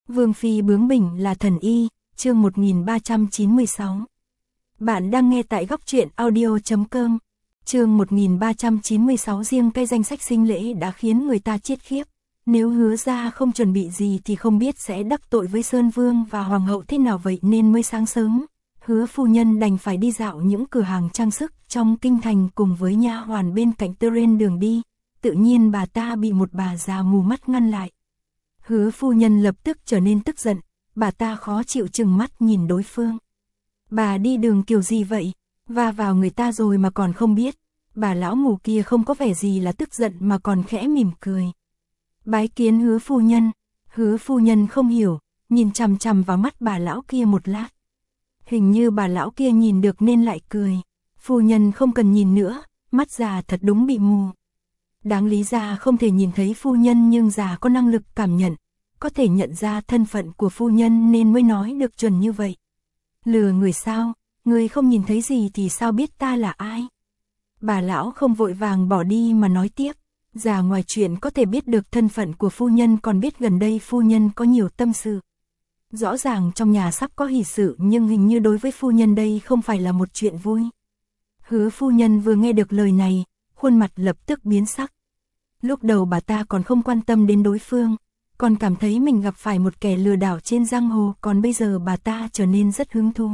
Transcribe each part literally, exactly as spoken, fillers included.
Vương phi bướng bỉnh là thần y, chương một nghìn ba trăm chín mươi sáu. Bạn đang nghe tại góc truyện audio chấm com. Chương một nghìn ba trăm chín mươi sáu, riêng cái danh sách sinh lễ đã khiến người ta chết khiếp. Nếu Hứa gia không chuẩn bị gì thì không biết sẽ đắc tội với Sơn Vương và Hoàng hậu thế nào, vậy nên mới sáng sớm, Hứa phu nhân đành phải đi dạo những cửa hàng trang sức trong kinh thành cùng với nha hoàn bên cạnh trên đường đi. Tự nhiên bà ta bị một bà già mù mắt ngăn lại. Hứa phu nhân lập tức trở nên tức giận, bà ta khó chịu trừng mắt nhìn đối phương. Bà đi đường kiểu gì vậy, va vào người ta rồi mà còn không biết. Bà lão mù kia không có vẻ gì là tức giận mà còn khẽ mỉm cười. Bái kiến Hứa phu nhân. Hứa phu nhân không hiểu, nhìn chằm chằm vào mắt bà lão kia một lát. Hình như bà lão kia nhìn được nên lại cười. Phu nhân không cần nhìn nữa, mắt già thật đúng bị mù. Đáng lý già không thể nhìn thấy phu nhân, nhưng già có năng lực cảm nhận, có thể nhận ra thân phận của phu nhân nên mới nói được chuẩn như vậy. Lừa người sao, người không nhìn thấy gì thì sao biết ta là ai? Bà lão không vội vàng bỏ đi mà nói tiếp. Già ngoài chuyện có thể biết được thân phận của phu nhân còn biết gần đây phu nhân có nhiều tâm sự. Rõ ràng trong nhà sắp có hỷ sự, nhưng hình như đối với phu nhân đây không phải là một chuyện vui. Hứa phu nhân vừa nghe được lời này, khuôn mặt lập tức biến sắc. Lúc đầu bà ta còn không quan tâm đến đối phương, còn cảm thấy mình gặp phải một kẻ lừa đảo trên giang hồ, còn bây giờ bà ta trở nên rất hứng thú.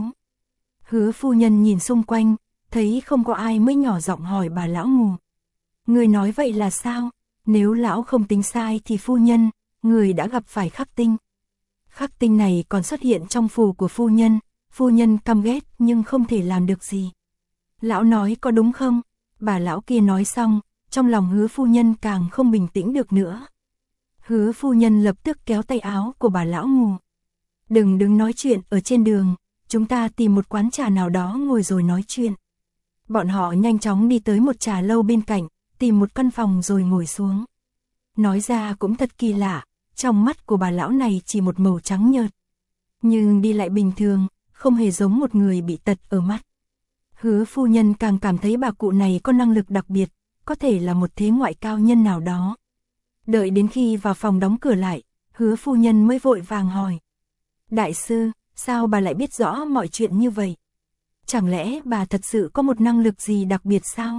Hứa phu nhân nhìn xung quanh, thấy không có ai mới nhỏ giọng hỏi bà lão mù. Người nói vậy là sao? Nếu lão không tính sai thì phu nhân, người đã gặp phải khắc tinh. Khắc tinh này còn xuất hiện trong phù của phu nhân, phu nhân căm ghét nhưng không thể làm được gì. Lão nói có đúng không? Bà lão kia nói xong, trong lòng Hứa phu nhân càng không bình tĩnh được nữa. Hứa phu nhân lập tức kéo tay áo của bà lão mù. Đừng đứng nói chuyện ở trên đường, chúng ta tìm một quán trà nào đó ngồi rồi nói chuyện. Bọn họ nhanh chóng đi tới một trà lâu bên cạnh, tìm một căn phòng rồi ngồi xuống. Nói ra cũng thật kỳ lạ, trong mắt của bà lão này chỉ một màu trắng nhợt. Nhưng đi lại bình thường, không hề giống một người bị tật ở mắt. Hứa phu nhân càng cảm thấy bà cụ này có năng lực đặc biệt, có thể là một thế ngoại cao nhân nào đó. Đợi đến khi vào phòng đóng cửa lại, Hứa phu nhân mới vội vàng hỏi. Đại sư, sao bà lại biết rõ mọi chuyện như vậy? Chẳng lẽ bà thật sự có một năng lực gì đặc biệt sao?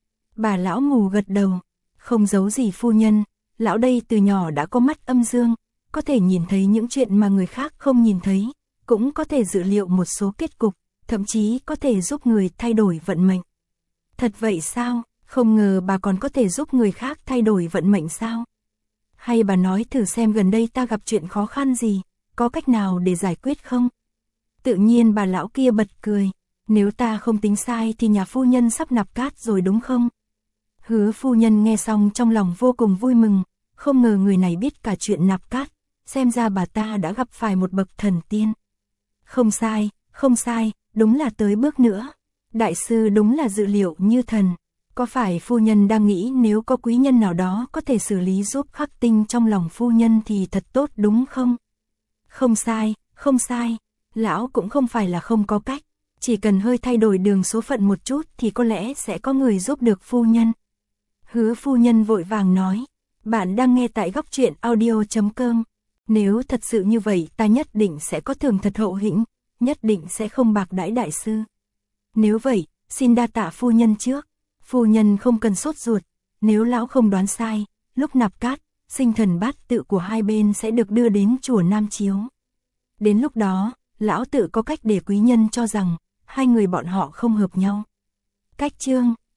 Bà lão mù gật đầu. Không giấu gì phu nhân, lão đây từ nhỏ đã có mắt âm dương, có thể nhìn thấy những chuyện mà người khác không nhìn thấy, cũng có thể dự liệu một số kết cục, thậm chí có thể giúp người thay đổi vận mệnh. Thật vậy sao? Không ngờ bà còn có thể giúp người khác thay đổi vận mệnh sao? Hay bà nói thử xem gần đây ta gặp chuyện khó khăn gì, có cách nào để giải quyết không? Tự nhiên bà lão kia bật cười. Nếu ta không tính sai thì nhà phu nhân sắp nạp cát rồi đúng không? Hứa phu nhân nghe xong trong lòng vô cùng vui mừng, không ngờ người này biết cả chuyện nạp cát, xem ra bà ta đã gặp phải một bậc thần tiên. Không sai, không sai, đúng là tới bước nữa. Đại sư đúng là dự liệu như thần. Có phải phu nhân đang nghĩ nếu có quý nhân nào đó có thể xử lý giúp khắc tinh trong lòng phu nhân thì thật tốt đúng không? Không sai, không sai, lão cũng không phải là không có cách. Chỉ cần hơi thay đổi đường số phận một chút thì có lẽ sẽ có người giúp được phu nhân. Hứa phu nhân vội vàng nói. Bạn đang nghe tại góc truyện audio chấm com. Nếu thật sự như vậy ta nhất định sẽ có thưởng thật hậu hĩnh, nhất định sẽ không bạc đãi đại sư. Nếu vậy, xin đa tạ phu nhân trước. Phu nhân không cần sốt ruột, nếu lão không đoán sai, lúc nạp cát, sinh thần bát tự của hai bên sẽ được đưa đến chùa Nam Chiếu. Đến lúc đó, lão tự có cách để quý nhân cho rằng hai người bọn họ không hợp nhau. Cách chương